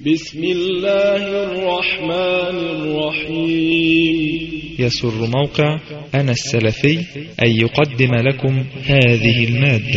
بسم الله الرحمن الرحيم. يسر موقع أنا السلفي أن يقدم لكم هذه المادة.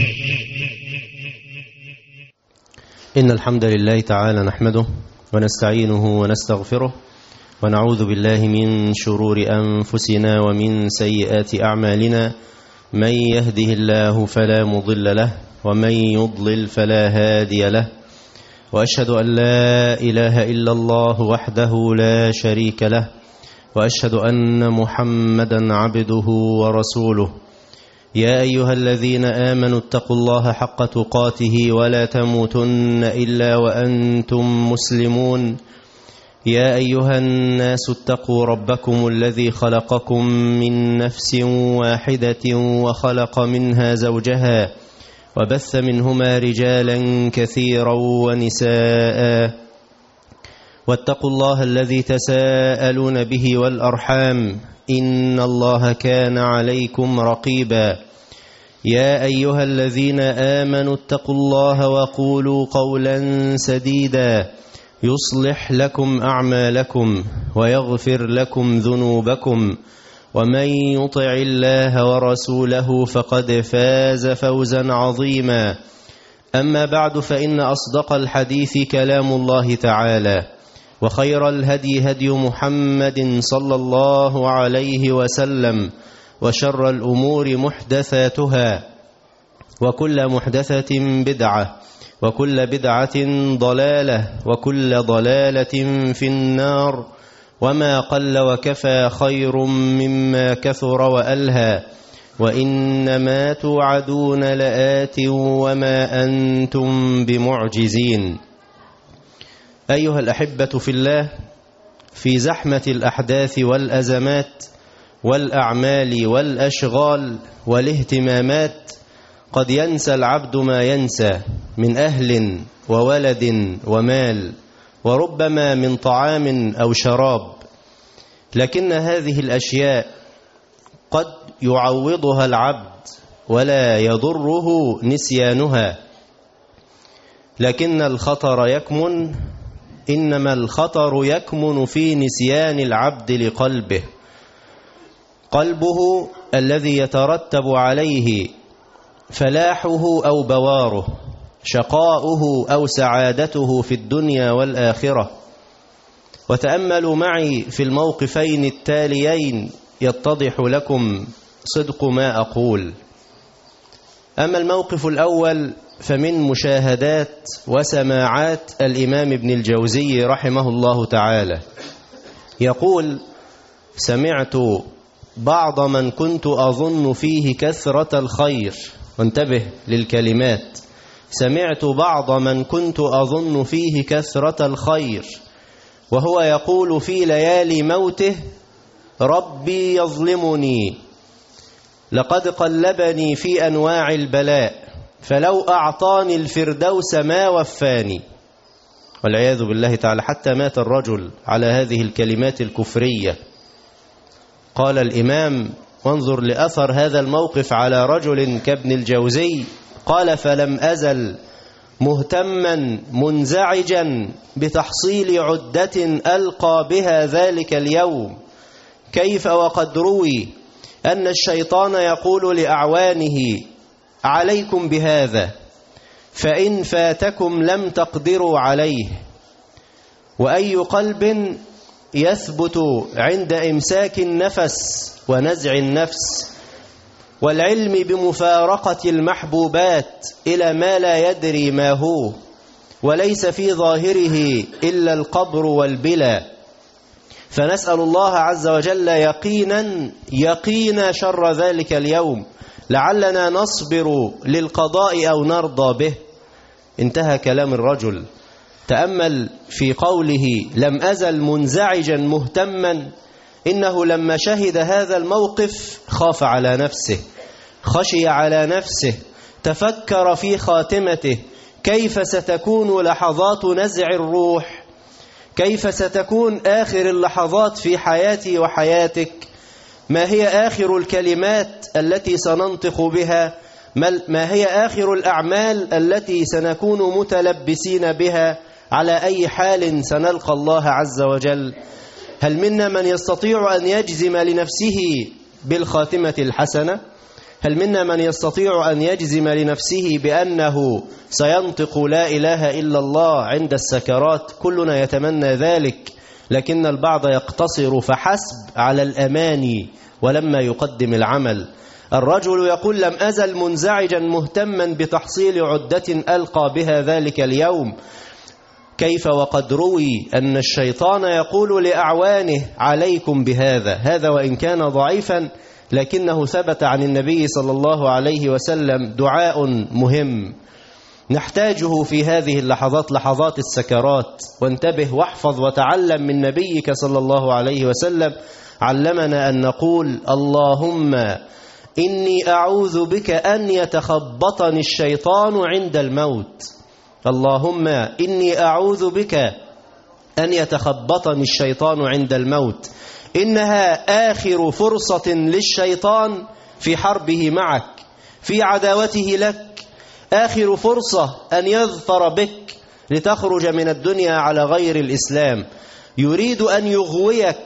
إن الحمد لله تعالى نحمده ونستعينه ونستغفره ونعوذ بالله من شرور أنفسنا ومن سيئات أعمالنا. من يهده الله فلا مضل له ومن يضلل فلا هادي له، وأشهد أن لا إله إلا الله وحده لا شريك له، وأشهد أن محمدا عبده ورسوله. يا أيها الذين آمنوا اتقوا الله حق تقاته ولا تموتن إلا وأنتم مسلمون. يا أيها الناس اتقوا ربكم الذي خلقكم من نفس واحدة وخلق منها زوجها وبث منهما رجالا كثيرا ونساء، واتقوا الله الذي تساءلون به والأرحام إن الله كان عليكم رقيبا. يا أيها الذين آمنوا اتقوا الله وقولوا قولا سديدا يصلح لكم أعمالكم ويغفر لكم ذنوبكم، ومن يطع الله ورسوله فقد فاز فوزا عظيما. أما بعد، فإن أصدق الحديث كلام الله تعالى، وخير الهدي هدي محمد صلى الله عليه وسلم، وشر الأمور محدثاتها، وكل محدثة بدعة، وكل بدعة ضلالة، وكل ضلالة في النار. وما قل وكفى خير مما كثر وألهى، وإنما توعدون لآت وما أنتم بمعجزين. أيها الأحبة في الله، في زحمة الأحداث والأزمات والأعمال والأشغال والاهتمامات قد ينسى العبد ما ينسى من أهل وولد ومال، وربما من طعام أو شراب، لكن هذه الأشياء قد يعوضها العبد ولا يضره نسيانها. لكن الخطر يكمن، إنما الخطر يكمن في نسيان العبد لقلبه، قلبه الذي يترتب عليه فلاحه أو بواره، شقاؤه أو سعادته في الدنيا والآخرة. وتأملوا معي في الموقفين التاليين يتضح لكم صدق ما أقول. أما الموقف الأول فمن مشاهدات وسماعات الإمام ابن الجوزي رحمه الله تعالى، يقول: سمعت بعض من كنت أظن فيه كثرة الخير، وانتبه للكلمات، سمعت بعض من كنت أظن فيه كثرة الخير وهو يقول في ليالي موته: ربي يظلمني، لقد قلبني في أنواع البلاء، فلو أعطاني الفردوس ما وفاني. والعياذ بالله تعالى، حتى مات الرجل على هذه الكلمات الكفرية. قال الإمام، وانظر لأثر هذا الموقف على رجل كابن الجوزي، قال: فلم أزل مهتما منزعجا بتحصيل عدة ألقى بها ذلك اليوم، كيف وقد روي أن الشيطان يقول لأعوانه: عليكم بهذا، فإن فاتكم لم تقدروا عليه. وأي قلب يثبت عند إمساك النفس ونزع النفس والعلم بمفارقة المحبوبات إلى ما لا يدري ما هو، وليس في ظاهره إلا القبر والبلا. فنسأل الله عز وجل يقينا شر ذلك اليوم، لعلنا نصبر للقضاء أو نرضى به. انتهى كلام الرجل. تأمل في قوله: لم أزل منزعجا مهتما. إنه لما شهد هذا الموقف خاف على نفسه، خشي على نفسه، تفكر في خاتمته، كيف ستكون لحظات نزع الروح، كيف ستكون آخر اللحظات في حياتي وحياتك، ما هي آخر الكلمات التي سننطق بها، ما هي آخر الأعمال التي سنكون متلبسين بها، على أي حال سنلقى الله عز وجل؟ هل منا من يستطيع أن يجزم لنفسه بالخاتمة الحسنة؟ هل منا من يستطيع أن يجزم لنفسه بأنه سينطق لا إله إلا الله عند السكرات؟ كلنا يتمنى ذلك، لكن البعض يقتصر فحسب على الأماني ولما يقدم العمل. الرجل يقول: لم أزل منزعجا مهتما بتحصيل عدة ألقى بها ذلك اليوم. كيف وقد روي أن الشيطان يقول لأعوانه: عليكم بهذا. هذا وإن كان ضعيفا لكنه ثبت عن النبي صلى الله عليه وسلم دعاء مهم نحتاجه في هذه اللحظات، لحظات السكرات. وانتبه واحفظ وتعلم من نبيك صلى الله عليه وسلم، علمنا أن نقول: اللهم إني أعوذ بك أن يتخبطني الشيطان عند الموت. اللهم إني أعوذ بك أن يتخبطني الشيطان عند الموت. إنها آخر فرصة للشيطان في حربه معك، في عداوته لك، آخر فرصة أن يظفر بك لتخرج من الدنيا على غير الإسلام. يريد أن يغويك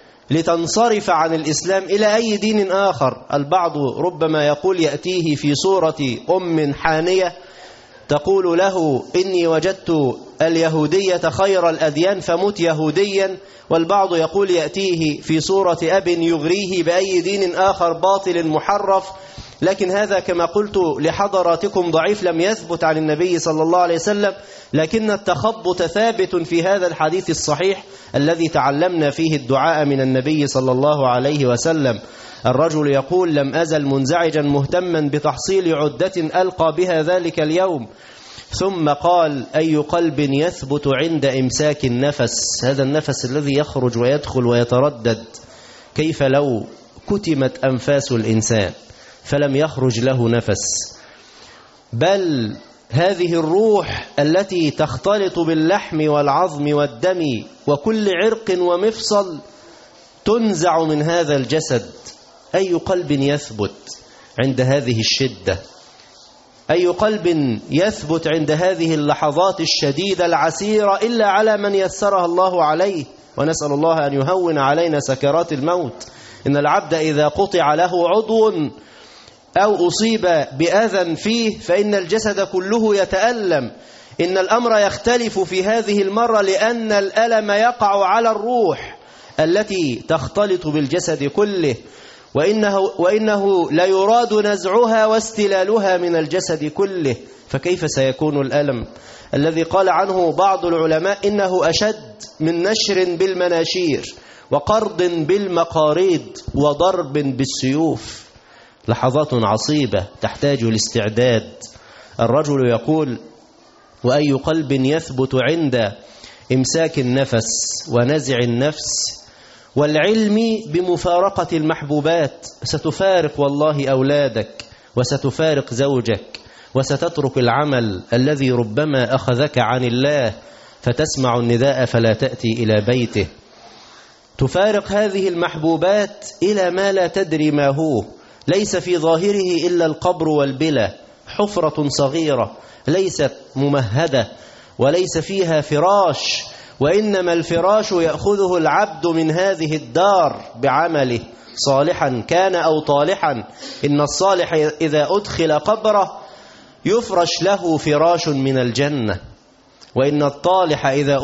لتنصرف عن الإسلام إلى أي دين آخر. البعض ربما يقول يأتيه في صورة أم حانية تقول له: إني وجدت اليهودية خير الأديان فمت يهوديا. والبعض يقول يأتيه في صورة أب يغريه بأي دين آخر باطل محرف. لكن هذا كما قلت لحضراتكم ضعيف، لم يثبت عن النبي صلى الله عليه وسلم، لكن التخبط ثابت في هذا الحديث الصحيح الذي تعلمنا فيه الدعاء من النبي صلى الله عليه وسلم. الرجل يقول: لم أزل منزعجا مهتما بتحصيل عدة ألقى بها ذلك اليوم. ثم قال: أي قلب يثبت عند إمساك النفس، هذا النفس الذي يخرج ويدخل ويتردد، كيف لو كتمت أنفاس الإنسان فلم يخرج له نفس؟ بل هذه الروح التي تختلط باللحم والعظم والدم وكل عرق ومفصل تنزع من هذا الجسد. أي قلب يثبت عند هذه الشدة؟ أي قلب يثبت عند هذه اللحظات الشديدة العسيرة إلا على من يسرها الله عليه؟ ونسأل الله أن يهون علينا سكرات الموت. إن العبد إذا قطع له عضو أو أصيب بأذى فيه فإن الجسد كله يتألم. إن الأمر يختلف في هذه المرة لأن الألم يقع على الروح التي تختلط بالجسد كله، وإنه لا يراد نزعها واستلالها من الجسد كله. فكيف سيكون الألم الذي قال عنه بعض العلماء إنه أشد من نشر بالمناشير وقرض بالمقاريض وضرب بالسيوف؟ لحظات عصيبة تحتاج لاستعداد. الرجل يقول: وأي قلب يثبت عند إمساك النفس ونزع النفس والعلم بمفارقة المحبوبات. ستفارق والله أولادك، وستفارق زوجك، وستترك العمل الذي ربما أخذك عن الله، فتسمع النداء فلا تأتي إلى بيته. تفارق هذه المحبوبات إلى ما لا تدري ما هو، ليس في ظاهره إلا القبر والبلى، حفرة صغيرة ليست ممهدة وليس فيها فراش، وإنما الفراش يأخذه العبد من هذه الدار بعمله، صالحا كان أو طالحا. إن الصالح إذا أدخل قبره يفرش له فراش من الجنة، وإن الطالح إذا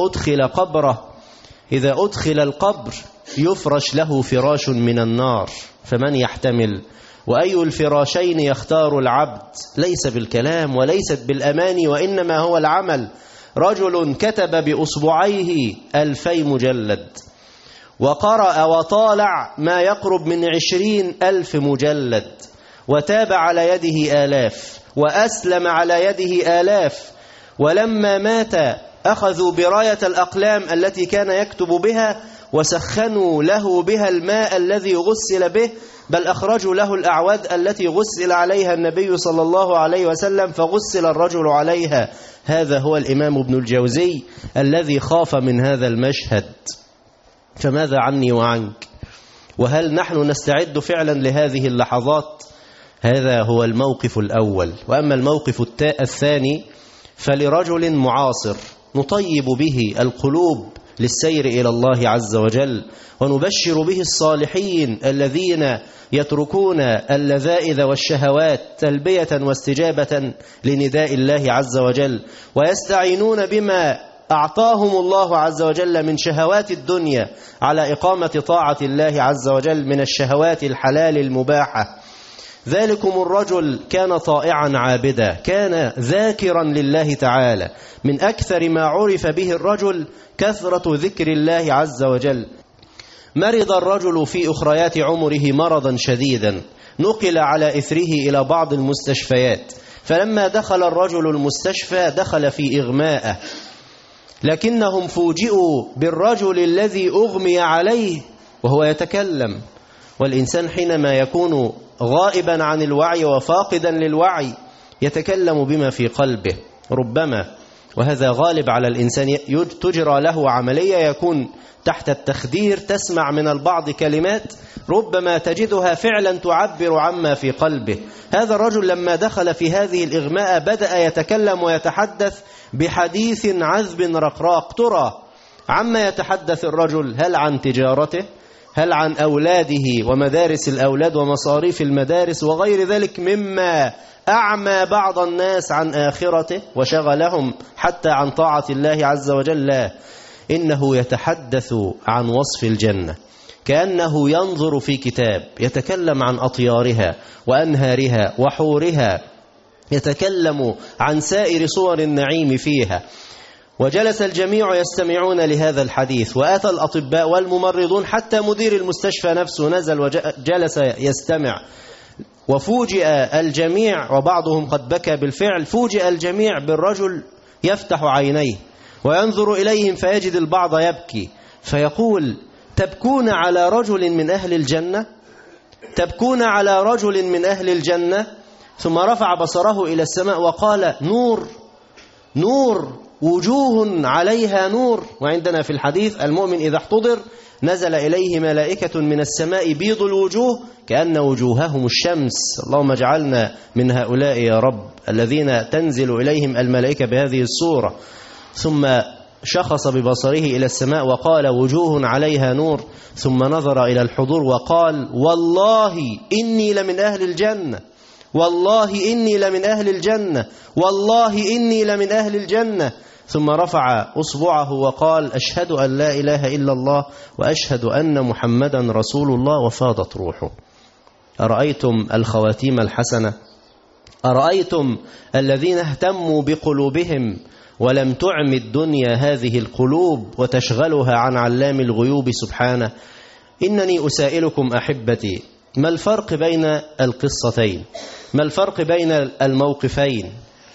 أدخل القبر يفرش له فراش من النار. فمن يحتمل؟ وأي الفراشين يختار العبد؟ ليس بالكلام وليست بالأماني، وإنما هو العمل. رجل كتب بأصبعيه 2000 مجلد، وقرأ وطالع ما يقرب من 20,000 مجلد، وتاب على يده 1000، وأسلم على يده 1000. ولما مات أخذوا براية الأقلام التي كان يكتب بها وسخنوا له بها الماء الذي غسل به، بل أخرجوا له الأعواد التي غسل عليها النبي صلى الله عليه وسلم فغسل الرجل عليها. هذا هو الإمام ابن الجوزي الذي خاف من هذا المشهد. فماذا عني وعنك؟ وهل نحن نستعد فعلا لهذه اللحظات؟ هذا هو الموقف الأول. وأما الموقف الثاني فلرجل معاصر نطيب به القلوب للسير إلى الله عز وجل، ونبشر به الصالحين الذين يتركون اللذائذ والشهوات تلبية واستجابة لنداء الله عز وجل، ويستعينون بما أعطاهم الله عز وجل من شهوات الدنيا على إقامة طاعة الله عز وجل من الشهوات الحلال المباحة. ذلكم الرجل كان طائعا عابدا، كان ذاكرا لله تعالى. من أكثر ما عرف به الرجل كثرة ذكر الله عز وجل. مرض الرجل في أخريات عمره مرضا شديدا، نقل على إثره إلى بعض المستشفيات، فلما دخل الرجل المستشفى دخل في إغماءه، لكنهم فوجئوا بالرجل الذي أغمي عليه وهو يتكلم. والإنسان حينما يكون غائبا عن الوعي وفاقدا للوعي يتكلم بما في قلبه ربما، وهذا غالب على الإنسان. تجرى له عملية يكون تحت التخدير، تسمع من البعض كلمات ربما تجدها فعلا تعبر عما في قلبه. هذا الرجل لما دخل في هذه الإغماء بدأ يتكلم ويتحدث بحديث عذب رقراق. ترى عما يتحدث الرجل؟ هل عن تجارته؟ هل عن أولاده ومدارس الأولاد ومصاريف المدارس وغير ذلك مما أعمى بعض الناس عن آخرته وشغلهم حتى عن طاعة الله عز وجل؟ لا، إنه يتحدث عن وصف الجنة كأنه ينظر في كتاب، يتكلم عن أطيارها وأنهارها وحورها، يتكلم عن سائر صور النعيم فيها. وجلس الجميع يستمعون لهذا الحديث، وأتى الأطباء والممرضون، حتى مدير المستشفى نفسه نزل وجلس يستمع. وفوجئ الجميع، وبعضهم قد بكى بالفعل، فوجئ الجميع بالرجل يفتح عينيه وينظر إليهم فيجد البعض يبكي، فيقول: تبكون على رجل من أهل الجنة؟ تبكون على رجل من أهل الجنة؟ ثم رفع بصره إلى السماء وقال: نور، نور، وجوه عليها نور. وعندنا في الحديث المؤمن إذا احتضر نزل إليه ملائكة من السماء بيض الوجوه كأن وجوههم الشمس. اللهم اجعلنا من هؤلاء يا رب الذين تنزل إليهم الملائكة بهذه الصورة. ثم شخص ببصره إلى السماء وقال: وجوه عليها نور. ثم نظر إلى الحضور وقال: والله إني لمن أهل الجنة، والله إني لمن أهل الجنة، والله إني لمن أهل الجنة. ثم رفع أصبعه وقال: أشهد أن لا إله إلا الله وأشهد أن محمدا رسول الله. وفاضت روحه. أرأيتم الخواتيم الحسنة؟ أرأيتم الذين اهتموا بقلوبهم ولم تعم الدنيا هذه القلوب وتشغلها عن علام الغيوب سبحانه؟ إنني أسائلكم أحبتي، ما الفرق بين القصتين؟ ما الفرق بين الموقفين؟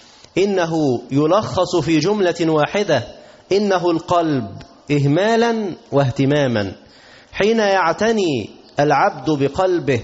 إنه يلخص في جملة واحدة: إنه القلب إهمالا واهتماما. حين يعتني العبد بقلبه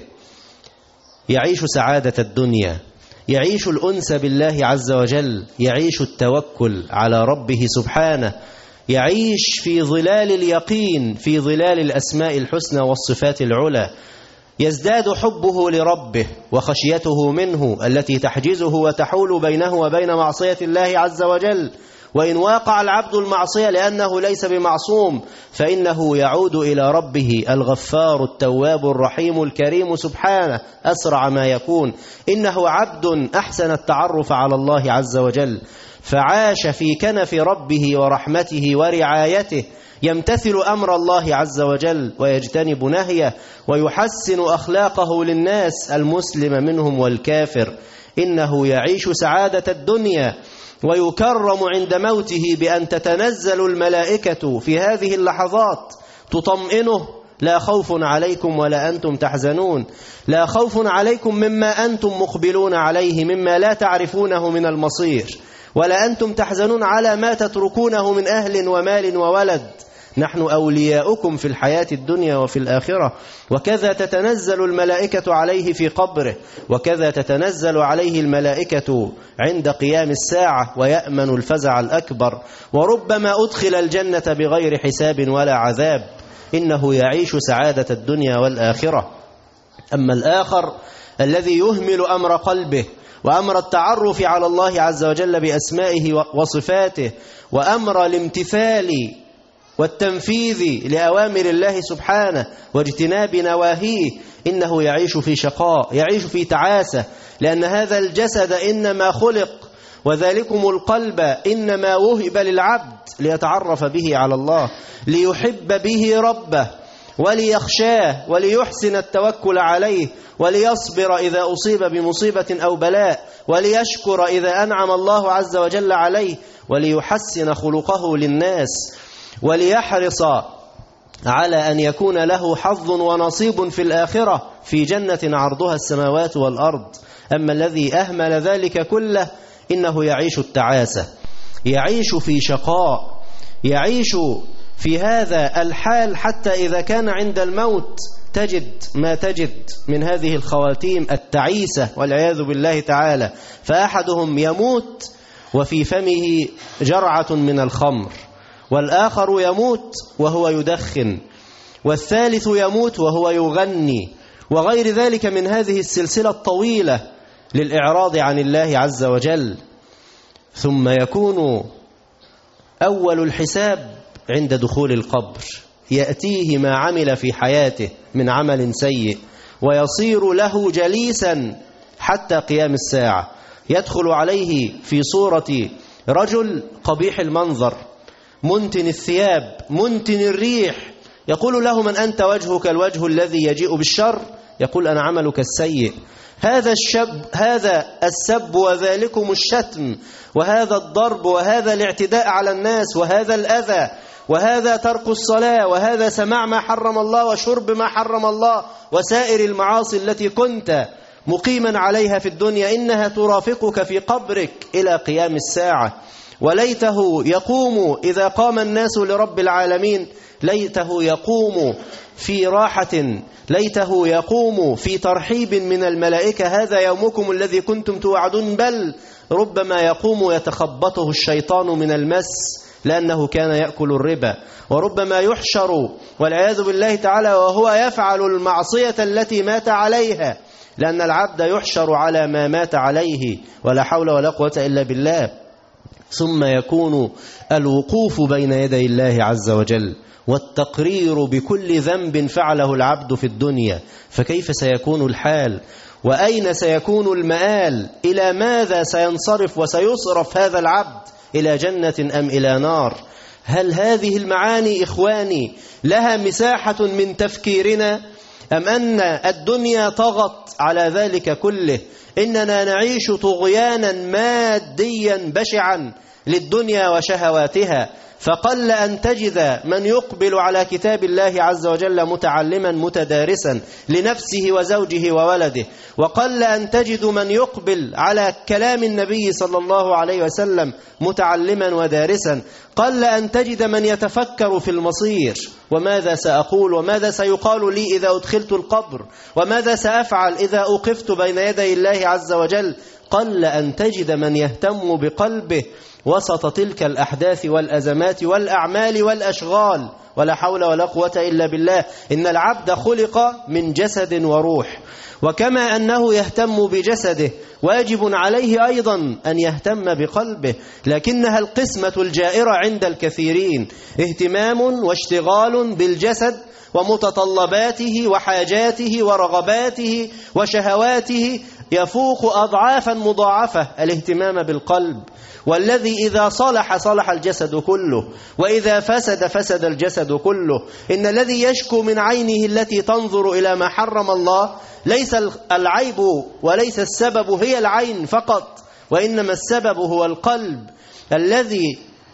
يعيش سعادة الدنيا، يعيش الأنس بالله عز وجل، يعيش التوكل على ربه سبحانه، يعيش في ظلال اليقين، في ظلال الأسماء الحسنى والصفات العلى، يزداد حبه لربه وخشيته منه التي تحجزه وتحول بينه وبين معصية الله عز وجل. وإن واقع العبد المعصية لأنه ليس بمعصوم فإنه يعود إلى ربه الغفار التواب الرحيم الكريم سبحانه أسرع ما يكون. إنه عبد أحسن التعرف على الله عز وجل، فعاش في كنف ربه ورحمته ورعايته، يمتثل أمر الله عز وجل ويجتنب نهيه، ويحسن أخلاقه للناس المسلم منهم والكافر. إنه يعيش سعادة الدنيا ويكرم عند موته بأن تتنزل الملائكة في هذه اللحظات تطمئنه: لا خوف عليكم ولا أنتم تحزنون، لا خوف عليكم مما أنتم مقبلون عليه مما لا تعرفونه من المصير، ولا أنتم تحزنون على ما تتركونه من أهل ومال وولد، نحن أولياؤكم في الحياة الدنيا وفي الآخرة. وكذا تتنزل الملائكة عليه في قبره، وكذا تتنزل عليه الملائكة عند قيام الساعة ويأمن الفزع الأكبر، وربما أدخل الجنة بغير حساب ولا عذاب. إنه يعيش سعادة الدنيا والآخرة. أما الآخر الذي يهمل أمر قلبه وأمر التعرف على الله عز وجل بأسمائه وصفاته، وأمر الامتثال والتنفيذ لأوامر الله سبحانه واجتناب نواهيه، إنه يعيش في شقاء، يعيش في تعاسة، لأن هذا الجسد إنما خلق وذلكم القلب إنما وهب للعبد ليتعرف به على الله، ليحب به ربه وليخشاه وليحسن التوكل عليه، وليصبر إذا أصيب بمصيبة أو بلاء، وليشكر إذا أنعم الله عز وجل عليه، وليحسن خلقه للناس، وليحرص على أن يكون له حظ ونصيب في الآخرة في جنة عرضها السماوات والأرض. أما الذي أهمل ذلك كله إنه يعيش التعاسة، يعيش في شقاء، يعيش في هذا الحال، حتى إذا كان عند الموت تجد ما تجد من هذه الخواتيم التعيسة والعياذ بالله تعالى. فأحدهم يموت وفي فمه جرعة من الخمر، والآخر يموت وهو يدخن، والثالث يموت وهو يغني، وغير ذلك من هذه السلسلة الطويلة للإعراض عن الله عز وجل. ثم يكون أول الحساب عند دخول القبر، يأتيه ما عمل في حياته من عمل سيء ويصير له جليسا حتى قيام الساعة. يدخل عليه في صورة رجل قبيح المنظر، منتن الثياب، منتن الريح، يقول له: من أنت؟ وجهك الوجه الذي يجيء بالشر. يقول: أنا عملك السيء. هذا السب وذلكم الشتم، وهذا الضرب، وهذا الاعتداء على الناس، وهذا الأذى، وهذا ترك الصلاة، وهذا سماع ما حرم الله وشرب ما حرم الله، وسائر المعاصي التي كنت مقيما عليها في الدنيا، إنها ترافقك في قبرك إلى قيام الساعة. وليته يقوم إذا قام الناس لرب العالمين، ليته يقوم في راحة، ليته يقوم في ترحيب من الملائكة: هذا يومكم الذي كنتم توعدون. بل ربما يقوم يتخبطه الشيطان من المس لأنه كان يأكل الربا، وربما يحشر والعياذ بالله تعالى وهو يفعل المعصية التي مات عليها، لأن العبد يحشر على ما مات عليه، ولا حول ولا قوة إلا بالله. ثم يكون الوقوف بين يدي الله عز وجل والتقرير بكل ذنب فعله العبد في الدنيا. فكيف سيكون الحال؟ وأين سيكون المآل؟ إلى ماذا سينصرف وسيصرف هذا العبد؟ إلى جنة أم إلى نار؟ هل هذه المعاني إخواني لها مساحة من تفكيرنا، أم أن الدنيا طغت على ذلك كله؟ إننا نعيش طغيانا ماديا بشعا للدنيا وشهواتها، فقل أن تجد من يقبل على كتاب الله عز وجل متعلما متدارسا لنفسه وزوجه وولده، وقل أن تجد من يقبل على كلام النبي صلى الله عليه وسلم متعلما ودارسا، قل أن تجد من يتفكر في المصير: وماذا سأقول، وماذا سيقال لي إذا أدخلت القبر، وماذا سأفعل إذا أوقفت بين يدي الله عز وجل. قل أن تجد من يهتم بقلبه وسط تلك الأحداث والأزمات والأعمال والأشغال، ولا حول ولا قوة إلا بالله. إن العبد خلق من جسد وروح، وكما أنه يهتم بجسده واجب عليه أيضا أن يهتم بقلبه، لكنها القسمة الجائرة عند الكثيرين: اهتمام واشتغال بالجسد ومتطلباته وحاجاته ورغباته وشهواته يفوق أضعافا مضاعفة الاهتمام بالقلب، والذي إذا صلح صلح الجسد كله، وإذا فسد فسد الجسد كله. إن الذي يشكو من عينه التي تنظر إلى ما حرم الله ليس العيب وليس السبب هي العين فقط، وإنما السبب هو القلب الذي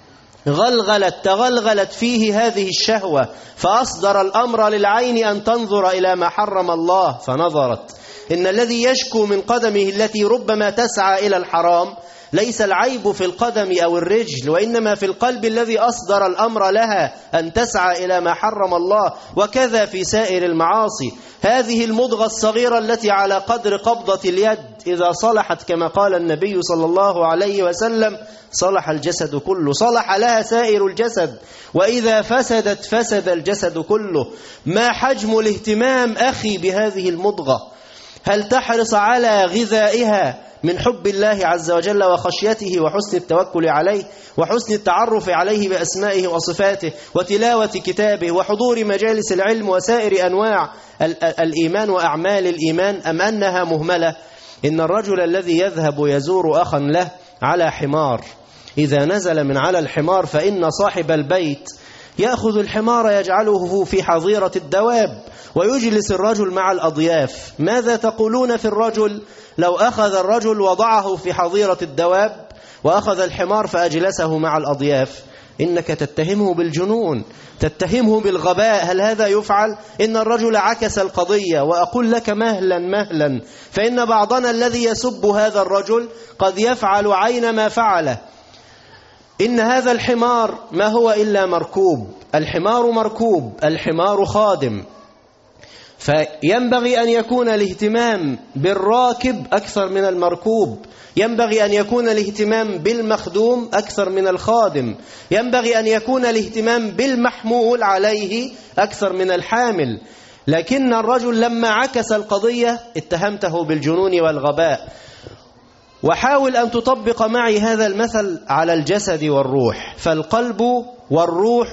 تغلغلت فيه هذه الشهوة، فأصدر الأمر للعين أن تنظر إلى ما حرم الله فنظرت. إن الذي يشكو من قدمه التي ربما تسعى إلى الحرام ليس العيب في القدم أو الرجل، وإنما في القلب الذي أصدر الأمر لها أن تسعى إلى ما حرم الله. وكذا في سائر المعاصي، هذه المضغة الصغيرة التي على قدر قبضة اليد إذا صلحت كما قال النبي صلى الله عليه وسلم صلح الجسد كله، صلح لها سائر الجسد، وإذا فسدت فسد الجسد كله. ما حجم الاهتمام أخي بهذه المضغة؟ هل تحرص على غذائها من حب الله عز وجل وخشيته وحسن التوكل عليه وحسن التعرف عليه بأسمائه وصفاته وتلاوة كتابه وحضور مجالس العلم وسائر أنواع الإيمان وأعمال الإيمان، أم أنها مهملة؟ إن الرجل الذي يذهب يزور أخا له على حمار إذا نزل من على الحمار فإن صاحب البيت يأخذ الحمار يجعله في حظيرة الدواب ويجلس الرجل مع الأضياف. ماذا تقولون في الرجل لو أخذ الرجل وضعه في حظيرة الدواب وأخذ الحمار فأجلسه مع الأضياف؟ إنك تتهمه بالجنون، تتهمه بالغباء. هل هذا يفعل؟ إن الرجل عكس القضية. وأقول لك مهلا مهلا، فإن بعضنا الذي يسب هذا الرجل قد يفعل عين ما فعله. إن هذا الحمار ما هو إلا مركوب، الحمار مركوب، الحمار خادم، فينبغي أن يكون الاهتمام بالراكب أكثر من المركوب، ينبغي أن يكون الاهتمام بالمخدوم أكثر من الخادم، ينبغي أن يكون الاهتمام بالمحمول عليه أكثر من الحامل. لكن الرجل لما عكس القضية اتهمته بالجنون والغباء. وحاول أن تطبق معي هذا المثل على الجسد والروح، فالقلب والروح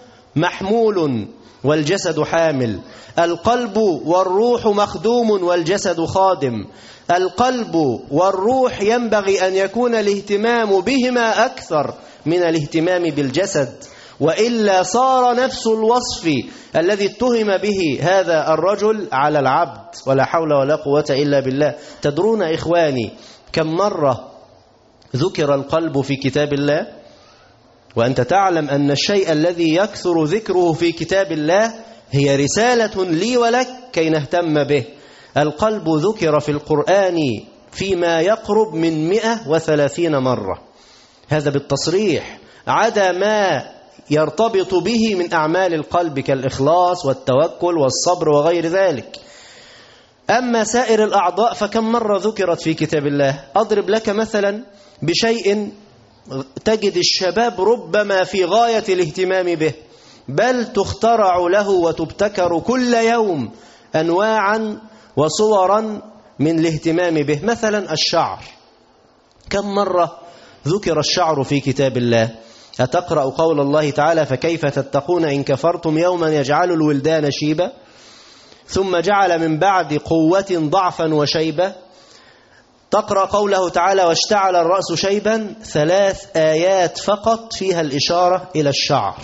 محمول والجسد حامل، القلب والروح مخدوم والجسد خادم. القلب والروح ينبغي أن يكون الاهتمام بهما أكثر من الاهتمام بالجسد، وإلا صار نفس الوصف الذي اتهم به هذا الرجل على العبد. ولا حول ولا قوة إلا بالله. تدرون إخواني كم مرة ذكر القلب في كتاب الله؟ وأنت تعلم أن الشيء الذي يكثر ذكره في كتاب الله هي رسالة لي ولك كي نهتم به. القلب ذكر في القرآن فيما يقرب من 130 مرة، هذا بالتصريح، عدا ما يرتبط به من أعمال القلب كالإخلاص والتوكل والصبر وغير ذلك. أما سائر الأعضاء فكم مرة ذكرت في كتاب الله؟ أضرب لك مثلا بشيء تجد الشباب ربما في غاية الاهتمام به، بل تخترع له وتبتكر كل يوم أنواعا وصورا من الاهتمام به. مثلا الشعر، كم مرة ذكر الشعر في كتاب الله؟ أتقرأ قول الله تعالى فكيف تتقون إن كفرتم يوما يجعل الولدان شيبا ثم جعل من بعد قوة ضعفا وشيبة؟ تقرأ قوله تعالى واشتعل الرأس شيبا، 3 آيات فقط فيها الإشارة إلى الشعر،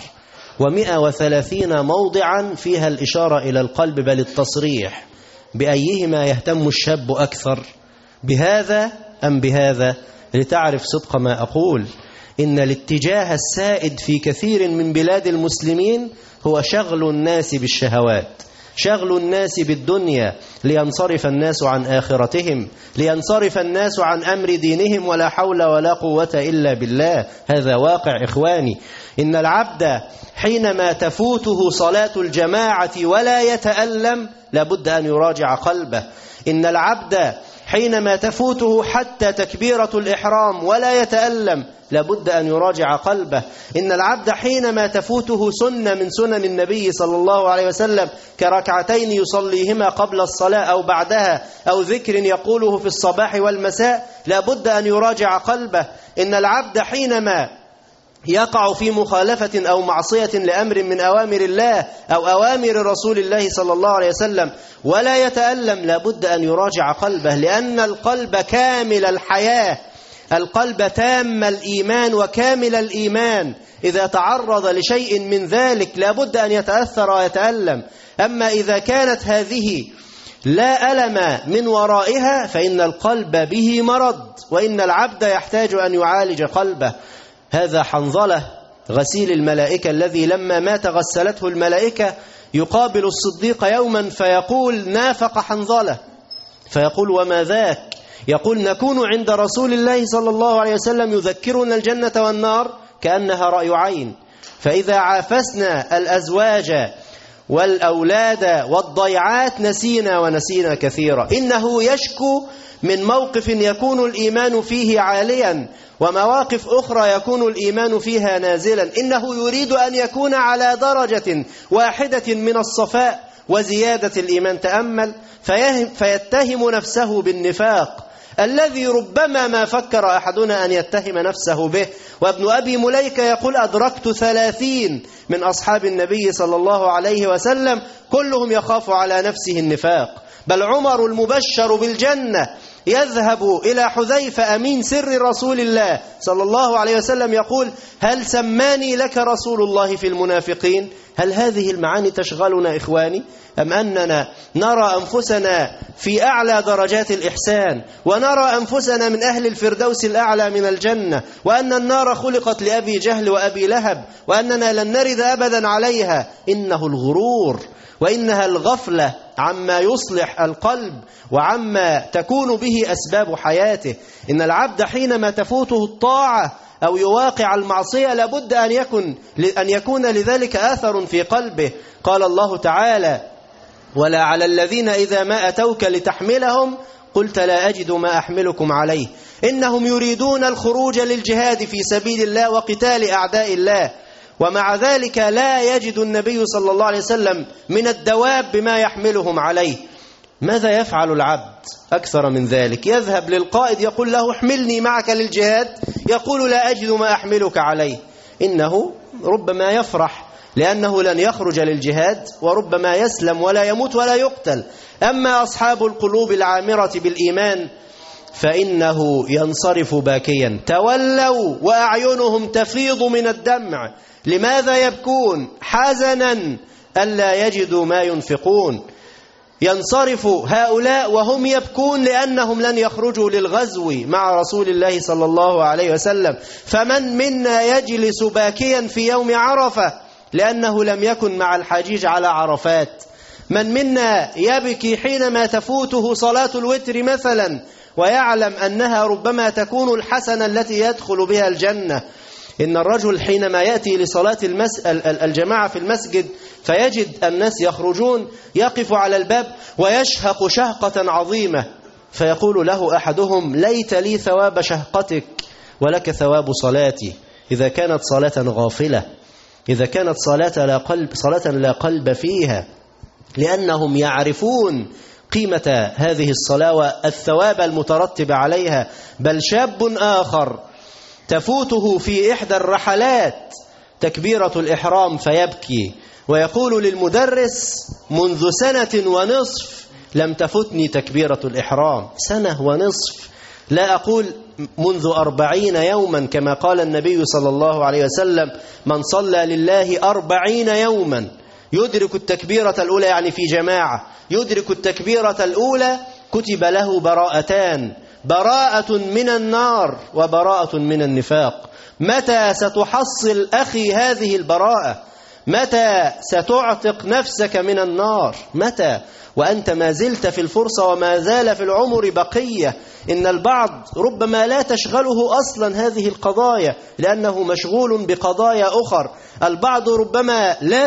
و130 موضعا فيها الإشارة إلى القلب، بل التصريح. بأيهما يهتم الشاب أكثر، بهذا أم بهذا؟ لتعرف صدق ما أقول، إن الاتجاه السائد في كثير من بلاد المسلمين هو شغل الناس بالشهوات، شغل الناس بالدنيا، لينصرف الناس عن آخرتهم، لينصرف الناس عن أمر دينهم. ولا حول ولا قوة إلا بالله. هذا واقع إخواني. إن العبد حينما تفوته صلاة الجماعة ولا يتألم لابد أن يراجع قلبه. إن العبد حينما تفوته حتى تكبيرة الإحرام ولا يتألم لابد أن يراجع قلبه. إن العبد حينما تفوته سنة من سنن النبي صلى الله عليه وسلم كركعتين يصليهما قبل الصلاة أو بعدها، أو ذكر يقوله في الصباح والمساء، لابد أن يراجع قلبه. إن العبد حينما يقع في مخالفة أو معصية لأمر من أوامر الله أو أوامر رسول الله صلى الله عليه وسلم ولا يتألم لابد أن يراجع قلبه، لأن القلب كامل الحياة، القلب تام الإيمان وكامل الإيمان، إذا تعرض لشيء من ذلك لابد أن يتأثر ويتألم. أما إذا كانت هذه لا ألم من ورائها فإن القلب به مرض، وإن العبد يحتاج أن يعالج قلبه. هذا حنظلة غسيل الملائكة الذي لما مات غسلته الملائكة يقابل الصديق يوما فيقول نافق حنظلة، فيقول وما ذاك؟ يقول نكون عند رسول الله صلى الله عليه وسلم يذكرنا الجنة والنار كأنها رأي عين، فإذا عافسنا الأزواج والأولاد والضيعات نسينا ونسينا كثيرا. إنه يشكو من موقف يكون الإيمان فيه عاليا ومواقف أخرى يكون الإيمان فيها نازلا. إنه يريد أن يكون على درجة واحدة من الصفاء وزيادة الإيمان. تأمل، فيتهم نفسه بالنفاق الذي ربما ما فكر أحدنا أن يتهم نفسه به. وابن أبي مليكة يقول: أدركت 30 من أصحاب النبي صلى الله عليه وسلم كلهم يخاف على نفسه النفاق، بل عمر المبشر بالجنة يذهب إلى حذيفة أمين سر رسول الله صلى الله عليه وسلم يقول: هل سماني لك رسول الله في المنافقين؟ هل هذه المعاني تشغلنا إخواني؟ أم أننا نرى أنفسنا في أعلى درجات الإحسان، ونرى أنفسنا من أهل الفردوس الأعلى من الجنة، وأن النار خلقت لأبي جهل وأبي لهب، وأننا لن نرد أبدا عليها؟ إنه الغرور، وإنها الغفلة عما يصلح القلب وعما تكون به أسباب حياته. إن العبد حينما تفوته الطاعة أو يواقع المعصية لابد أن يكون لذلك آثر في قلبه. قال الله تعالى: ولا على الذين إذا ما أتوك لتحملهم قلت لا أجد ما أحملكم عليه إنهم يريدون الخروج للجهاد في سبيل الله وقتال أعداء الله، ومع ذلك لا يجد النبي صلى الله عليه وسلم من الدواب بما يحملهم عليه. ماذا يفعل العبد أكثر من ذلك؟ يذهب للقائد يقول له: احملني معك للجهاد، يقول: لا أجد ما أحملك عليه. إنه ربما يفرح لأنه لن يخرج للجهاد، وربما يسلم ولا يموت ولا يقتل. أما أصحاب القلوب العامرة بالإيمان فإنه ينصرف باكيا، تولوا وأعينهم تفيض من الدمع. لماذا يبكون؟ حزنا ألا يجدوا ما ينفقون. ينصرف هؤلاء وهم يبكون لأنهم لن يخرجوا للغزو مع رسول الله صلى الله عليه وسلم. فمن منا يجلس باكيا في يوم عرفة لأنه لم يكن مع الحجيج على عرفات؟ من منا يبكي حينما تفوته صلاة الوتر مثلا ويعلم أنها ربما تكون الحسنة التي يدخل بها الجنة؟ إن الرجل حينما يأتي لصلاة الجماعة في المسجد فيجد الناس يخرجون، يقف على الباب ويشهق شهقة عظيمة، فيقول له أحدهم: ليت لي ثواب شهقتك ولك ثواب صلاتي. إذا كانت صلاة غافلة، إذا كانت صلاة لا قلب فيها، لأنهم يعرفون قيمة هذه الصلاة والثواب المترتب عليها. بل شاب آخر تفوته في إحدى الرحلات تكبيرة الإحرام فيبكي ويقول للمدرس: منذ 1.5 سنة لم تفتني تكبيرة الإحرام. 1.5 سنة، لا أقول منذ 40 يوما كما قال النبي صلى الله عليه وسلم: من صلى لله 40 يوما يدرك التكبيرة الأولى، يعني في جماعة يدرك التكبيرة الأولى، كتب له براءتان: براءة من النار وبراءة من النفاق. متى ستحصل أخي هذه البراءة؟ متى ستعتق نفسك من النار؟ متى؟ وأنت ما زلت في الفرصة وما زال في العمر بقية. إن البعض ربما لا تشغله أصلا هذه القضايا لأنه مشغول بقضايا أخر. البعض ربما لا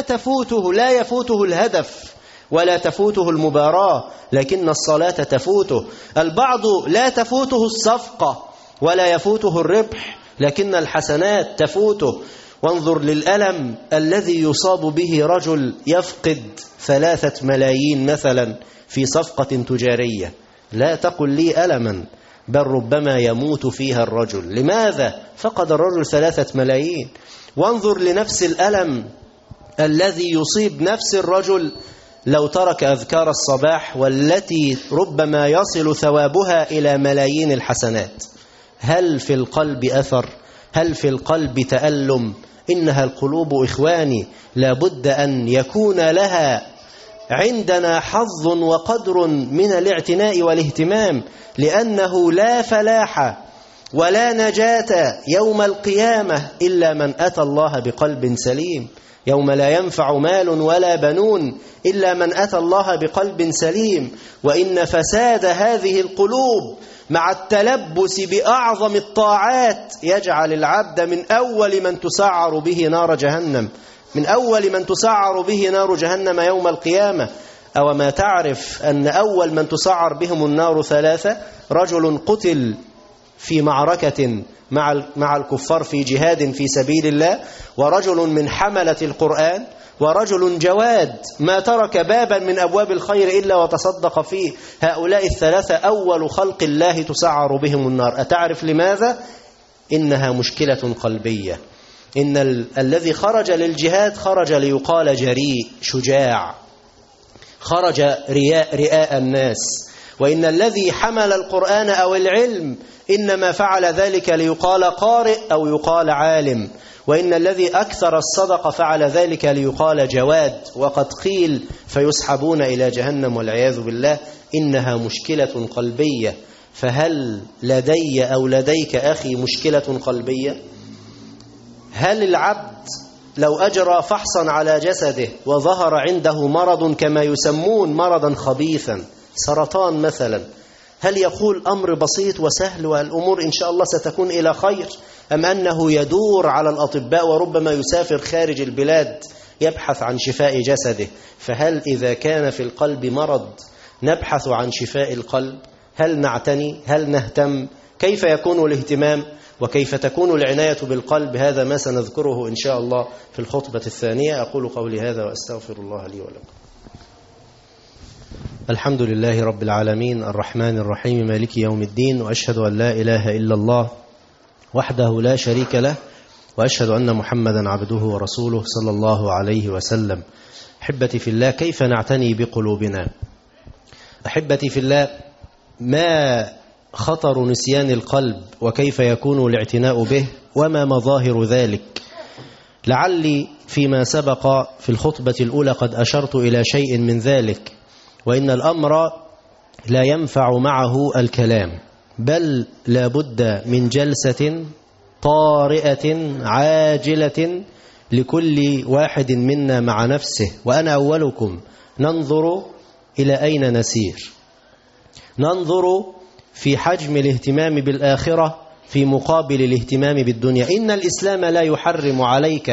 يفوته الهدف ولا تفوته المباراة، لكن الصلاة تفوته. البعض لا تفوته الصفقة ولا يفوته الربح، لكن الحسنات تفوته. وانظر للألم الذي يصاب به رجل يفقد 3 ملايين مثلا في صفقة تجارية. لا تقل لي ألما، بل ربما يموت فيها الرجل. لماذا؟ فقد الرجل 3 ملايين. وانظر لنفس الألم الذي يصيب نفس الرجل لو ترك أذكار الصباح والتي ربما يصل ثوابها إلى ملايين الحسنات. هل في القلب أثر؟ هل في القلب تألم؟ إنها القلوب إخواني لابد أن يكون لها عندنا حظ وقدر من الاعتناء والاهتمام، لأنه لا فلاح ولا نجاة يوم القيامة إلا من أتى الله بقلب سليم. يوم لا ينفع مال ولا بنون إلا من أتى الله بقلب سليم. وإن فساد هذه القلوب مع التلبس بأعظم الطاعات يجعل العبد من أول من تسعر به نار جهنم، من أول من تسعر به نار جهنم يوم القيامة. أو ما تعرف أن أول من تسعر بهم النار 3: رجل قتل في معركة مع الكفار في جهاد في سبيل الله، ورجل من حملة القرآن، ورجل جواد ما ترك بابا من أبواب الخير إلا وتصدق فيه. هؤلاء الثلاثة أول خلق الله تسعر بهم النار. أتعرف لماذا؟ إنها مشكلة قلبية. إن الذي خرج للجهاد خرج ليقال جريء شجاع، خرج رئاء الناس. وإن الذي حمل القرآن أو العلم إنما فعل ذلك ليقال قارئ أو يقال عالم. وإن الذي أكثر الصدقة فعل ذلك ليقال جواد. وقد قيل فيسحبون إلى جهنم والعياذ بالله. إنها مشكلة قلبية. فهل لدي أو لديك أخي مشكلة قلبية؟ هل العبد لو أجرى فحصا على جسده وظهر عنده مرض كما يسمون مرضا خبيثا، سرطان مثلا، هل يقول أمر بسيط وسهل والأمور إن شاء الله ستكون إلى خير، أم أنه يدور على الأطباء وربما يسافر خارج البلاد يبحث عن شفاء جسده؟ فهل إذا كان في القلب مرض نبحث عن شفاء القلب؟ هل نعتني؟ هل نهتم؟ كيف يكون الاهتمام؟ وكيف تكون العناية بالقلب؟ هذا ما سنذكره إن شاء الله في الخطبة الثانية. أقول قولي هذا وأستغفر الله لي ولكم. الحمد لله رب العالمين الرحمن الرحيم مالك يوم الدين، وأشهد أن لا إله إلا الله وحده لا شريك له، وأشهد أن محمدا عبده ورسوله صلى الله عليه وسلم. أحبتي في الله، كيف نعتني بقلوبنا؟ أحبتي في الله، ما خطر نسيان القلب وكيف يكون الاعتناء به وما مظاهر ذلك؟ لعلي فيما سبق في الخطبة الأولى قد أشرت إلى شيء من ذلك، وإن الأمر لا ينفع معه الكلام، بل لا بد من جلسة طارئة عاجلة لكل واحد منا مع نفسه، وأنا أولكم. ننظر إلى أين نسير، ننظر في حجم الاهتمام بالآخرة في مقابل الاهتمام بالدنيا. إن الإسلام لا يحرم عليك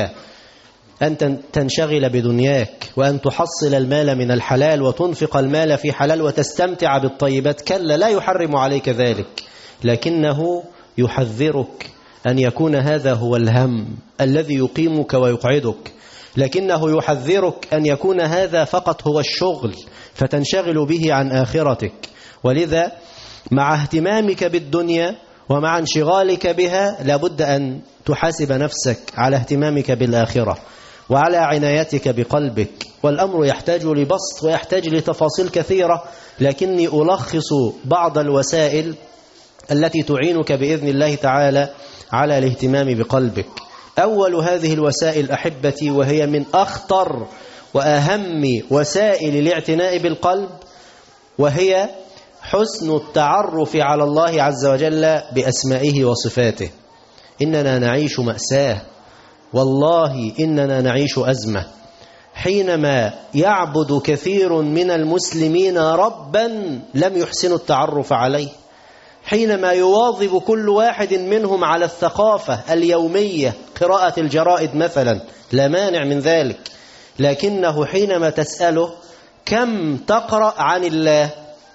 أن تنشغل بدنياك وأن تحصل المال من الحلال وتنفق المال في حلال وتستمتع بالطيبات، كلا، لا يحرم عليك ذلك، لكنه يحذرك أن يكون هذا هو الهم الذي يقيمك ويقعدك، لكنه يحذرك أن يكون هذا فقط هو الشغل فتنشغل به عن آخرتك. ولذا مع اهتمامك بالدنيا ومع انشغالك بها لابد أن تحاسب نفسك على اهتمامك بالآخرة وعلى عنايتك بقلبك. والأمر يحتاج لبسط ويحتاج لتفاصيل كثيرة، لكني ألخص بعض الوسائل التي تعينك بإذن الله تعالى على الاهتمام بقلبك. أول هذه الوسائل أحبتي، وهي من أخطر وأهم وسائل الاعتناء بالقلب، وهي حسن التعرف على الله عز وجل بأسمائه وصفاته. إننا نعيش مأساة، والله إننا نعيش أزمة حينما يعبد كثير من المسلمين ربا لم يحسنوا التعرف عليه، حينما يواظب كل واحد منهم على الثقافة اليومية، قراءة الجرائد مثلا، لا مانع من ذلك، لكنه حينما تسأله كم تقرأ عن الله،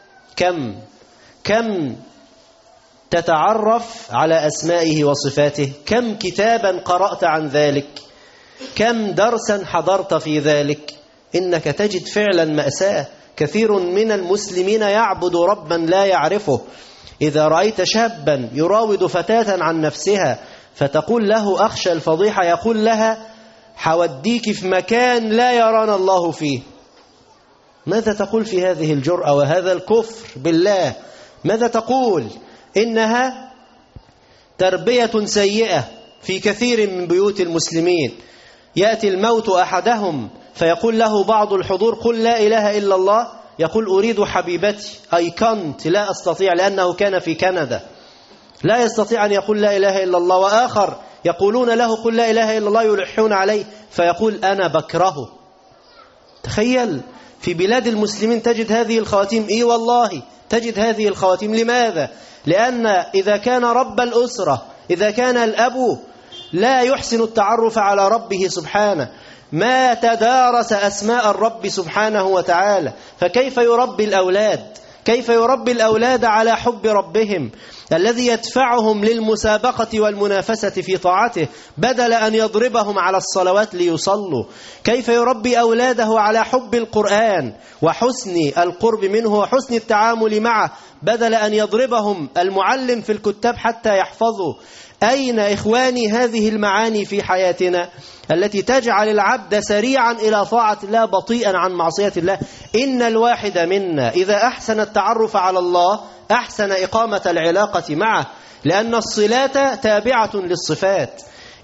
كم تتعرف على أسمائه وصفاته، كم كتابا قرأت عن ذلك، كم درسا حضرت في ذلك، إنك تجد فعلا مأساة. كثير من المسلمين يعبد ربا لا يعرفه. إذا رأيت شابا يراود فتاة عن نفسها فتقول له أخشى الفضيحة، يقول لها حوديك في مكان لا يرانا الله فيه. ماذا تقول في هذه الجرأة وهذا الكفر بالله؟ ماذا تقول؟ إنها تربية سيئة في كثير من بيوت المسلمين. يأتي الموت أحدهم فيقول له بعض الحضور قل لا إله إلا الله، يقول أريد حبيبتي، أي كنت لا أستطيع، لأنه كان في كندا لا يستطيع أن يقول لا إله إلا الله. وآخر يقولون له قل لا إله إلا الله يلحون عليه فيقول أنا بكرهه. تخيل، في بلاد المسلمين تجد هذه الخواتيم. إيه والله تجد هذه الخواتيم. لماذا؟ لأن إذا كان رب الأسرة، إذا كان الأب لا يحسن التعرف على ربه سبحانه، ما تدارس أسماء الرب سبحانه وتعالى، فكيف يربي الأولاد؟ كيف يربي الأولاد على حب ربهم؟ الذي يدفعهم للمسابقة والمنافسة في طاعته بدل أن يضربهم على الصلوات ليصلوا؟ كيف يربي أولاده على حب القرآن وحسن القرب منه وحسن التعامل معه بدل أن يضربهم المعلم في الكتاب حتى يحفظوا؟ أين إخواني هذه المعاني في حياتنا التي تجعل العبد سريعا إلى طاعة الله بطيئا عن معصية الله؟ إن الواحد منا إذا أحسن التعرف على الله أحسن إقامة العلاقة معه، لأن الصلات تابعة للصفات.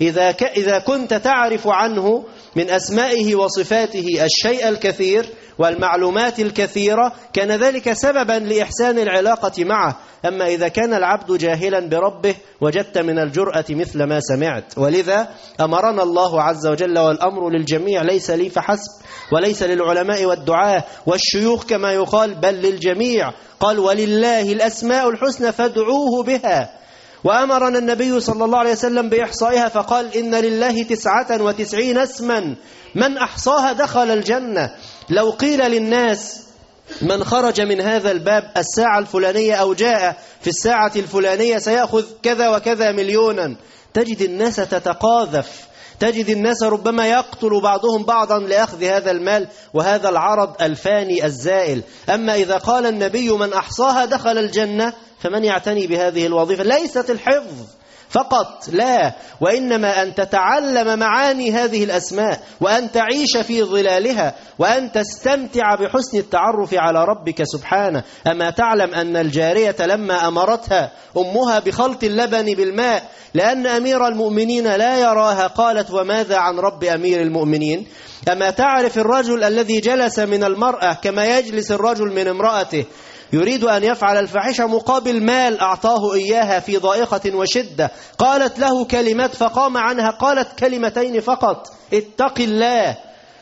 إذا كنت تعرف عنه من أسمائه وصفاته الشيء الكثير والمعلومات الكثيرة كان ذلك سببا لإحسان العلاقة معه. أما إذا كان العبد جاهلا بربه وجدت من الجرأة مثل ما سمعت. ولذا أمرنا الله عز وجل، والأمر للجميع ليس لي فحسب وليس للعلماء والدعاة والشيوخ كما يقال، بل للجميع. قال ولله الأسماء الحسنى فادعوه بها. وأمرنا النبي صلى الله عليه وسلم بإحصائها فقال إن لله 99 اسما من أحصاها دخل الجنة. لو قيل للناس من خرج من هذا الباب الساعة الفلانية أو جاء في الساعة الفلانية سيأخذ كذا وكذا مليونا، تجد الناس تتقاذف، تجد الناس ربما يقتل بعضهم بعضا لأخذ هذا المال وهذا العرض الفاني الزائل. أما إذا قال النبي من أحصاها دخل الجنة فمن يعتني بهذه الوظيفة؟ ليست الحفظ فقط، لا، وإنما أن تتعلم معاني هذه الأسماء وأن تعيش في ظلالها وأن تستمتع بحسن التعرف على ربك سبحانه. أما تعلم أن الجارية لما أمرتها أمها بخلط اللبن بالماء لأن أمير المؤمنين لا يراها قالت وماذا عن رب أمير المؤمنين؟ أما تعرف الرجل الذي جلس من المرأة كما يجلس الرجل من امرأته يريد أن يفعل الفاحشة مقابل مال أعطاه إياها في ضائقة وشدة، قالت له كلمات فقام عنها، قالت كلمتين فقط: اتق الله.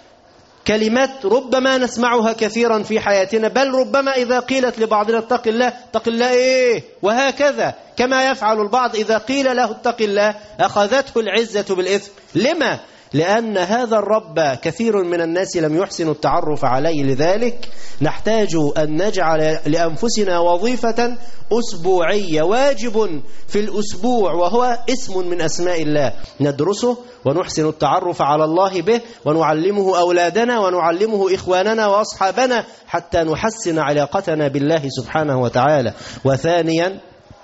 كلمات ربما نسمعها كثيرا في حياتنا، بل ربما إذا قيلت لبعضنا اتق الله، اتق الله إيه؟ وهكذا كما يفعل البعض إذا قيل له اتق الله أخذته العزة بالإثم. لما؟ لأن هذا الرب كثير من الناس لم يحسنوا التعرف عليه. لذلك نحتاج أن نجعل لأنفسنا وظيفة أسبوعية، واجب في الأسبوع، وهو اسم من أسماء الله ندرسه ونحسن التعرف على الله به ونعلمه أولادنا ونعلمه إخواننا وأصحابنا حتى نحسن علاقتنا بالله سبحانه وتعالى. وثانيا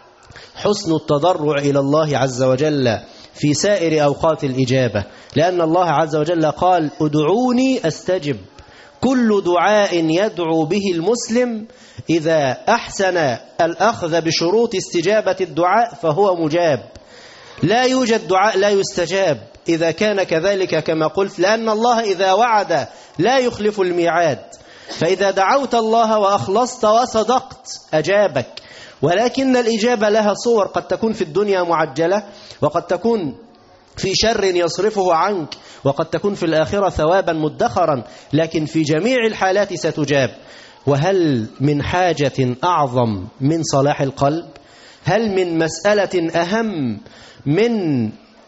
حسن التضرع إلى الله عز وجل في سائر أوقات الإجابة، لأن الله عز وجل قال ادعوني أستجب. كل دعاء يدعو به المسلم إذا أحسن الأخذ بشروط استجابة الدعاء فهو مجاب. لا يوجد دعاء لا يستجاب إذا كان كذلك كما قلت، لأن الله إذا وعد لا يخلف الميعاد. فإذا دعوت الله وأخلصت وصدقت أجابك. ولكن الإجابة لها صور، قد تكون في الدنيا معجلة، وقد تكون في شر يصرفه عنك، وقد تكون في الآخرة ثوابا مدخرا، لكن في جميع الحالات ستجاب. وهل من حاجة أعظم من صلاح القلب؟ هل من مسألة أهم من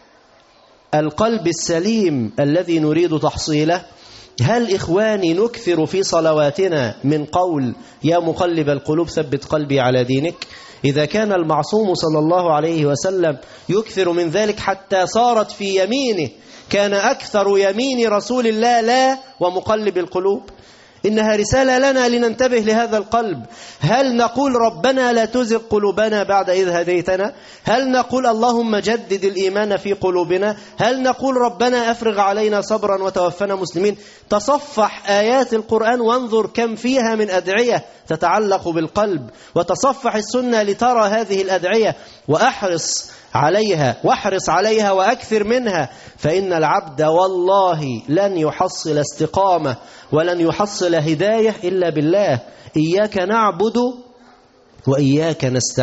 القلب السليم الذي نريد تحصيله؟ هل إخواني نكثر في صلواتنا من قول يا مقلب القلوب ثبت قلبي على دينك؟ إذا كان المعصوم صلى الله عليه وسلم يكثر من ذلك حتى صارت في يمينه كان أكثر يمين رسول الله لا ومقلب القلوب. إنها رسالة لنا لننتبه لهذا القلب. هل نقول ربنا لا تزغ قلوبنا بعد إذ هديتنا؟ هل نقول اللهم جدد الإيمان في قلوبنا؟ هل نقول ربنا أفرغ علينا صبرا وتوفنا مسلمين؟ تصفح آيات القرآن وانظر كم فيها من أدعية تتعلق بالقلب، وتصفح السنة لترى هذه الأدعية واحرص عليها وأكثر منها. فإن العبد والله لن يحصل استقامة ولن يحصل هداية إلا بالله. إياك نعبد وإياك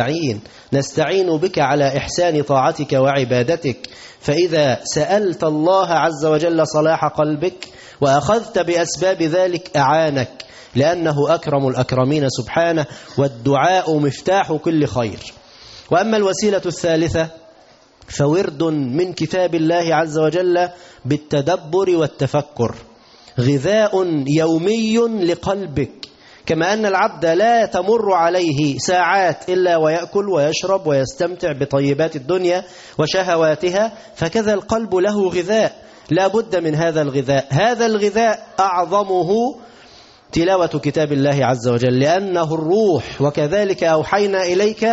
نستعين بك على إحسان طاعتك وعبادتك. فإذا سألت الله عز وجل صلاح قلبك وأخذت بأسباب ذلك أعانك، لأنه أكرم الأكرمين سبحانه، والدعاء مفتاح كل خير. وأما الوسيلة الثالثة فورد من كتاب الله عز وجل بالتدبر والتفكر، غذاء يومي لقلبك كما أن العبد لا تمر عليه ساعات إلا ويأكل ويشرب ويستمتع بطيبات الدنيا وشهواتها، فكذا القلب له غذاء لا بد من هذا الغذاء. هذا الغذاء أعظمه تلاوة كتاب الله عز وجل، لأنه الروح، وكذلك أوحينا إليك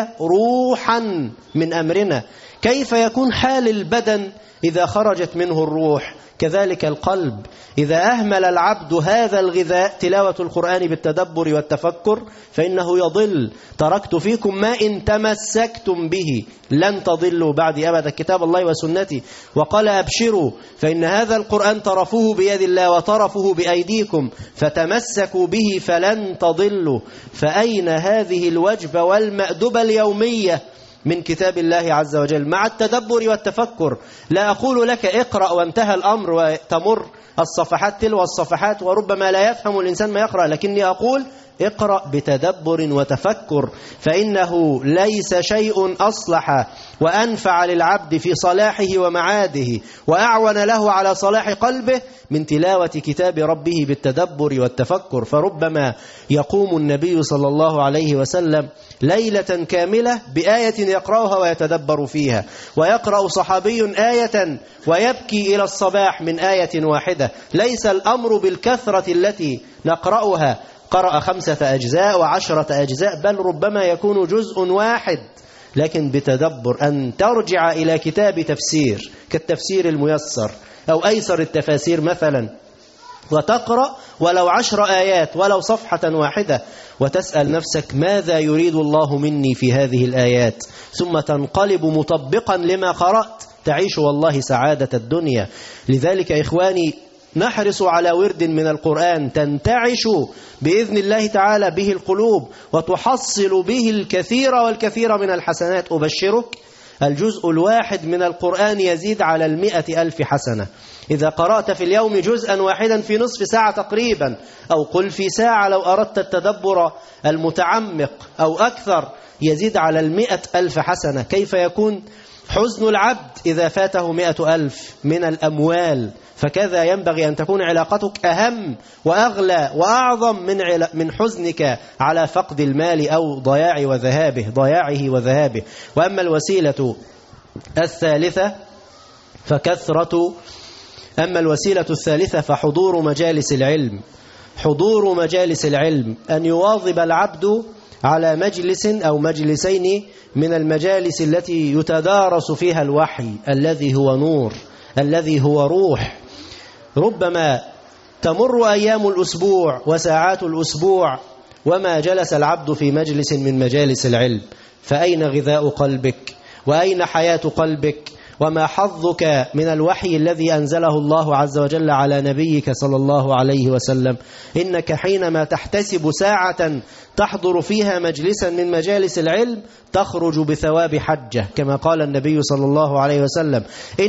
روحا من أمرنا. كيف يكون حال البدن إذا خرجت منه الروح؟ كذلك القلب إذا أهمل العبد هذا الغذاء تلاوة القرآن بالتدبر والتفكر فإنه يضل. تركت فيكم ما إن تمسكتم به لن تضلوا بعد أبدا، كتاب الله وسنتي. وقال أبشروا فإن هذا القرآن طرفه بيد الله وطرفه بأيديكم فتمسكوا به فلن تضلوا. فأين هذه الوجبة والمأدبة اليومية من كتاب الله عز وجل مع التدبر والتفكر؟ لا أقول لك اقرأ وانتهى الأمر وتمر الصفحات تلو الصفحات وربما لا يفهم الإنسان ما يقرأ، لكني أقول اقرأ بتدبر وتفكر، فإنه ليس شيء أصلح وأنفع للعبد في صلاحه ومعاده وأعون له على صلاح قلبه من تلاوة كتاب ربه بالتدبر والتفكر. فربما يقوم النبي صلى الله عليه وسلم ليلة كاملة بآية يقرأها ويتدبر فيها، ويقرأ صحابي آية ويبكي إلى الصباح من آية واحدة. ليس الأمر بالكثرة التي نقرأها، قرأ 5 أجزاء و10 أجزاء، بل ربما يكون جزء واحد، لكن بتدبر. أن ترجع إلى كتاب تفسير كالتفسير الميسر أو أيسر التفاسير مثلا، وتقرأ ولو 10 آيات ولو صفحة واحدة، وتسأل نفسك ماذا يريد الله مني في هذه الآيات، ثم تنقلب مطبقا لما قرأت، تعيش والله سعادة الدنيا. لذلك إخواني نحرص على ورد من القرآن تنتعش بإذن الله تعالى به القلوب وتحصل به الكثير والكثير من الحسنات. أبشرك الجزء الواحد من القرآن يزيد على 100,000 حسنة. إذا قرأت في اليوم جزءا واحدا في نصف ساعة تقريبا، أو قل في ساعة لو أردت التدبر المتعمق أو أكثر، يزيد على 100,000 حسنة. كيف يكون حزن العبد إذا فاته 100,000 من الأموال؟ فكذا ينبغي أن تكون علاقتك أهم وأغلى وأعظم من حزنك على فقد المال أو ضياعه وذهابه. وأما الوسيلة الثالثة فحضور مجالس العلم. حضور مجالس العلم، أن يواظب العبد على مجلس أو مجلسين من المجالس التي يتدارس فيها الوحي الذي هو نور، الذي هو روح. ربما تمر أيام الأسبوع وساعات الأسبوع وما جلس العبد في مجلس من مجالس العلم، فأين غذاء قلبك؟ وأين حياة قلبك؟ وما حظك من الوحي الذي أنزله الله عز وجل على نبيك صلى الله عليه وسلم؟ إنك حينما تحتسب ساعة تحضر فيها مجلسا من مجالس العلم تخرج بثواب حجة، كما قال النبي صلى الله عليه وسلم: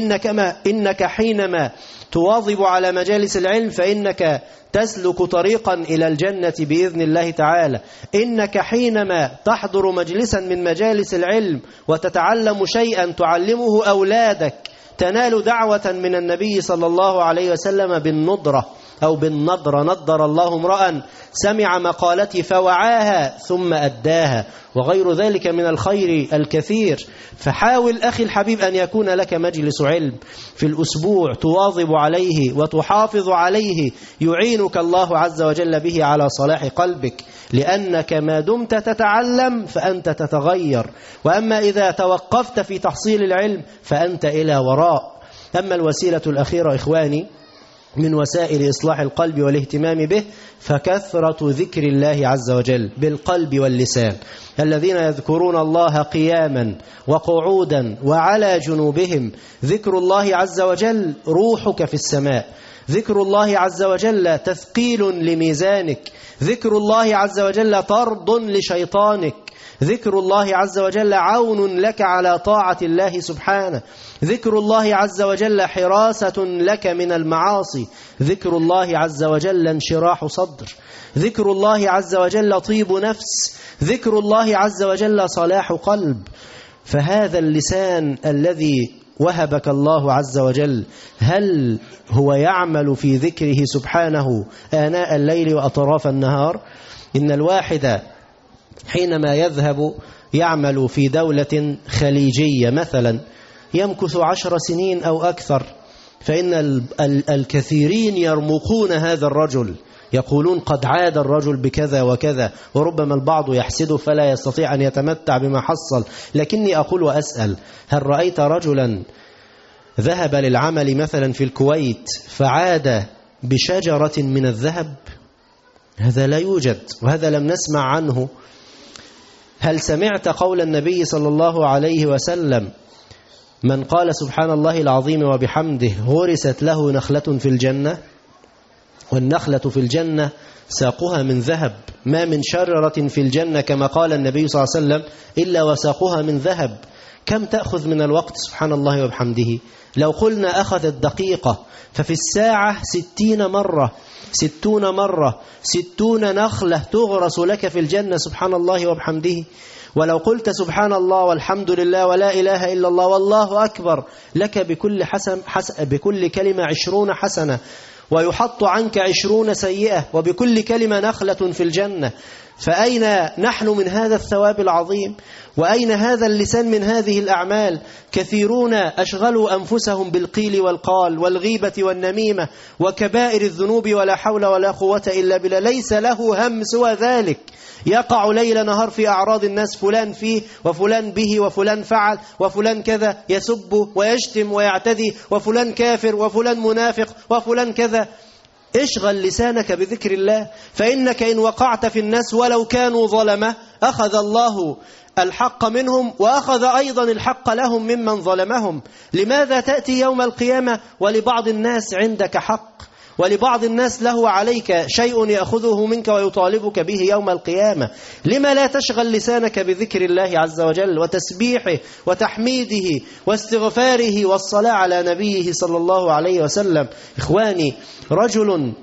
إنك حينما تواظب على مجالس العلم فإنك تسلك طريقا إلى الجنة بإذن الله تعالى. إنك حينما تحضر مجلسا من مجالس العلم وتتعلم شيئا تعلمه أولادك تنال دعوة من النبي صلى الله عليه وسلم بالنضرة أو بالنضرة. نضر الله امرأ سمع مقالتي فوعاها ثم أداها، وغير ذلك من الخير الكثير. فحاول أخي الحبيب أن يكون لك مجلس علم في الأسبوع تواظب عليه وتحافظ عليه، يعينك الله عز وجل به على صلاح قلبك، لأنك ما دمت تتعلم فأنت تتغير. وأما إذا توقفت في تحصيل العلم فأنت إلى وراء. أما الوسيلة الأخيرة إخواني من وسائل إصلاح القلب والاهتمام به فكثرة ذكر الله عز وجل بالقلب واللسان. الذين يذكرون الله قياما وقعودا وعلى جنوبهم. ذكر الله عز وجل روحك في السماء، ذكر الله عز وجل تثقيل لميزانك، ذكر الله عز وجل طرد لشيطانك، ذكر الله عز وجل عون لك على طاعة الله سبحانه، ذكر الله عز وجل حراسة لك من المعاصي، ذكر الله عز وجل انشراح صدر، ذكر الله عز وجل طيب نفس، ذكر الله عز وجل صلاح قلب. فهذا اللسان الذي وهبك الله عز وجل، هل هو يعمل في ذكره سبحانه آناء الليل وأطراف النهار؟ إن الواحد حينما يذهب يعمل في دولة خليجية مثلا يمكث 10 سنين أو أكثر، فإن الكثيرين يرمقون هذا الرجل، يقولون قد عاد الرجل بكذا وكذا، وربما البعض يحسده فلا يستطيع أن يتمتع بما حصل. لكني أقول وأسأل: هل رأيت رجلا ذهب للعمل مثلا في الكويت فعاد بشجرة من الذهب؟ هذا لا يوجد، وهذا لم نسمع عنه. هل سمعت قول النبي صلى الله عليه وسلم: من قال سبحان الله العظيم وبحمده غرست له نخلة في الجنة؟ والنخلة في الجنة ساقها من ذهب، ما من شجرة في الجنة كما قال النبي صلى الله عليه وسلم إلا وساقها من ذهب. كم تأخذ من الوقت سبحان الله وبحمده؟ لو قلنا أخذت دقيقة، ففي الساعة 60 مرة، 60 مرة، 60 نخلة تغرس لك في الجنة سبحان الله وبحمده. ولو قلت سبحان الله والحمد لله ولا إله إلا الله والله أكبر، لك بكل كلمة 20 حسنة، ويحط عنك 20 سيئة، وبكل كلمة نخلة في الجنة. فأين نحن من هذا الثواب العظيم؟ وأين هذا اللسان من هذه الأعمال؟ كثيرون أشغلوا أنفسهم بالقيل والقال والغيبة والنميمة وكبائر الذنوب ولا حول ولا قوة إلا بالله، ليس له هم سوى ذلك. يقع ليل نهار في أعراض الناس، فلان فيه وفلان به وفلان فعل وفلان كذا، يسب ويشتم ويعتدي، وفلان كافر وفلان منافق وفلان كذا. اشغل لسانك بذكر الله، فإنك إن وقعت في الناس ولو كانوا ظلمة أخذ الله الحق منهم وأخذ أيضا الحق لهم ممن ظلمهم. لماذا تأتي يوم القيامة ولبعض الناس عندك حق، ولبعض الناس له عليك شيء يأخذه منك ويطالبك به يوم القيامة؟ لما لا تشغل لسانك بذكر الله عز وجل وتسبيحه وتحميده واستغفاره والصلاة على نبيه صلى الله عليه وسلم؟ إخواني، رجل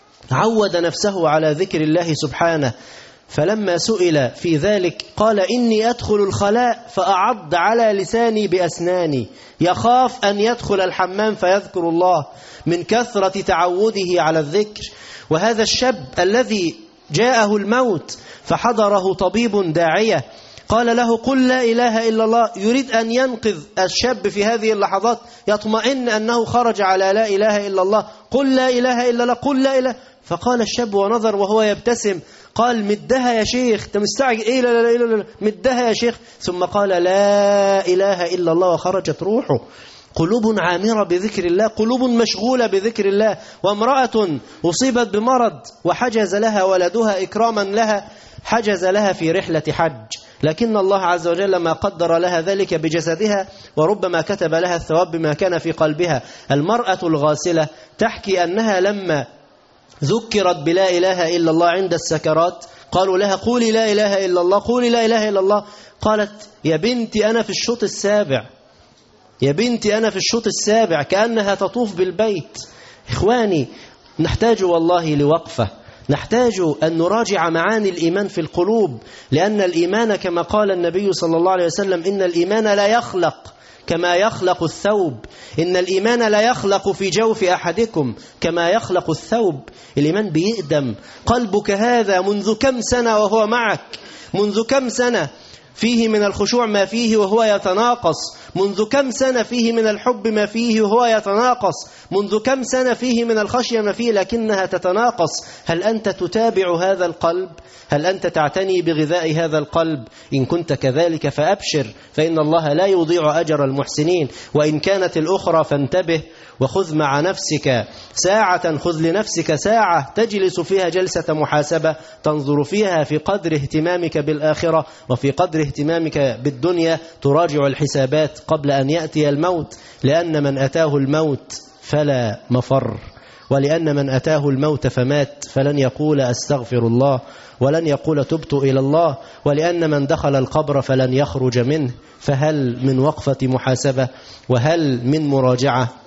عود نفسه على ذكر الله سبحانه، فلما سئل في ذلك قال: إني أدخل الخلاء فأعض على لساني بأسناني، يخاف أن يدخل الحمام فيذكر الله من كثرة تعوده على الذكر. وهذا الشاب الذي جاءه الموت فحضره طبيب داعية قال له: قل لا إله إلا الله، يريد أن ينقذ الشاب في هذه اللحظات، يطمئن أنه خرج على لا إله إلا الله، قل لا إله إلا الله، قل لا إله. فقال الشاب ونظر وهو يبتسم، قال: مدها يا شيخ، انت مستعجل ايه؟ لا لا لا لا، مدها يا شيخ. ثم قال: لا إله إلا الله، وخرجت روحه. قلوب عامرة بذكر الله، قلوب مشغولة بذكر الله. وامرأة أصيبت بمرض وحجز لها ولدها إكراما لها، حجز لها في رحلة حج، لكن الله عز وجل ما قدر لها ذلك بجسدها، وربما كتب لها الثواب بما كان في قلبها. المرأة الغاسلة تحكي أنها لما ذكرت بلا إله إلا الله عند السكرات قالوا لها: قولي لا إله إلا الله، قولي لا إله إلا الله. قالت: يا بنتي أنا في الشوط السابع، يا بنتي أنا في الشوط السابع، كأنها تطوف بالبيت. إخواني، نحتاج والله لوقفة، نحتاج أن نراجع معاني الإيمان في القلوب، لأن الإيمان كما قال النبي صلى الله عليه وسلم: إن الإيمان لا يخلق كما يخلق الثوب، إن الإيمان لا يخلق في جوف أحدكم كما يخلق الثوب. الإيمان بيقدم. قلبك هذا منذ كم سنة وهو معك، منذ كم سنة فيه من الخشوع ما فيه وهو يتناقص، منذ كم سنة فيه من الحب ما فيه وهو يتناقص، منذ كم سنة فيه من الخشية ما فيه لكنها تتناقص. هل أنت تتابع هذا القلب؟ هل أنت تعتني بغذاء هذا القلب؟ إن كنت كذلك فأبشر، فإن الله لا يضيع أجر المحسنين. وإن كانت الأخرى فانتبه وخذ مع نفسك ساعة، خذ لنفسك ساعة تجلس فيها جلسة محاسبة تنظر فيها في قدر اهتمامك بالآخرة وفي قدر اهتمامك بالدنيا، تراجع الحسابات قبل أن يأتي الموت، لأن من أتاه الموت فلا مفر، ولأن من أتاه الموت فمات فلن يقول أستغفر الله ولن يقول تبت إلى الله، ولأن من دخل القبر فلن يخرج منه. فهل من وقفة محاسبة وهل من مراجعة؟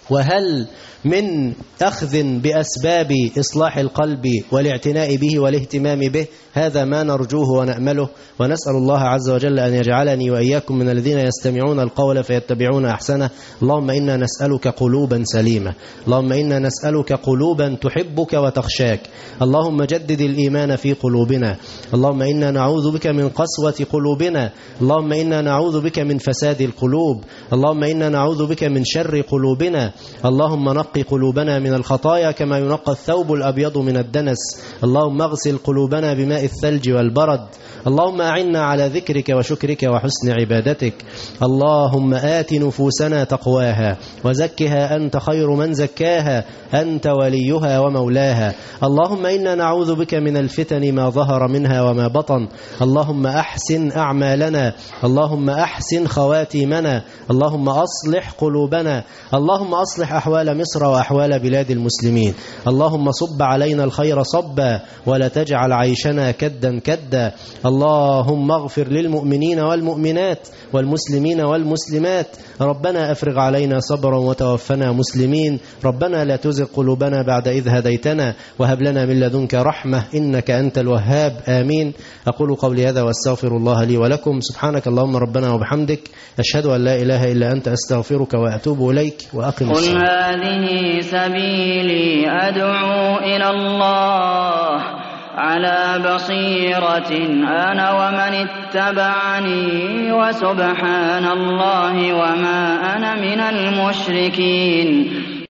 وهل من أخذ بأسباب إصلاح القلب والاعتناء به والاهتمام به؟ هذا ما نرجوه ونأمله، ونسأل الله عز وجل أن يجعلني وإياكم من الذين يستمعون القول فيتبعون أحسنه. اللهم إنا نسألك قلوبا سليمة، اللهم إنا نسألك قلوبا تحبك وتخشاك، اللهم جدد الإيمان في قلوبنا، اللهم إنا نعوذ بك من قسوة قلوبنا، اللهم إنا نعوذ بك من فساد القلوب، اللهم إنا نعوذ بك من شر قلوبنا، اللهم نقي قلوبنا من الخطايا كما ينقى الثوب الأبيض من الدنس، اللهم اغسل قلوبنا بماء الثلج والبرد، اللهم أعنا على ذكرك وشكرك وحسن عبادتك، اللهم آت نفوسنا تقواها وزكها أنت خير من زكاها، أنت وليها ومولاها، اللهم إنا نعوذ بك من الفتن ما ظهر منها وما بطن، اللهم أحسن أعمالنا، اللهم أحسن خواتيمنا، اللهم أصلح قلوبنا، اللهم أصلح أحوال مصر وأحوال بلاد المسلمين، اللهم صب علينا الخير صبا ولا تجعل عيشنا كدا كدا، اللهم اغفر للمؤمنين والمؤمنات والمسلمين والمسلمات، ربنا أفرغ علينا صبرا وتوفنا مسلمين، ربنا لا تزغ قلوبنا بعد إذ هديتنا وهب لنا من لدنك رحمة إنك أنت الوهاب، آمين. أقول قولي هذا وأستغفر الله لي ولكم، سبحانك اللهم ربنا وبحمدك، أشهد أن لا إله إلا أنت، أستغفرك وأتوب إليك، وأقم قل الصلاة. هذه سبيلي أدعو إلى الله على بصيرة أنا ومن اتبعني، وسبحان الله وما أنا من المشركين.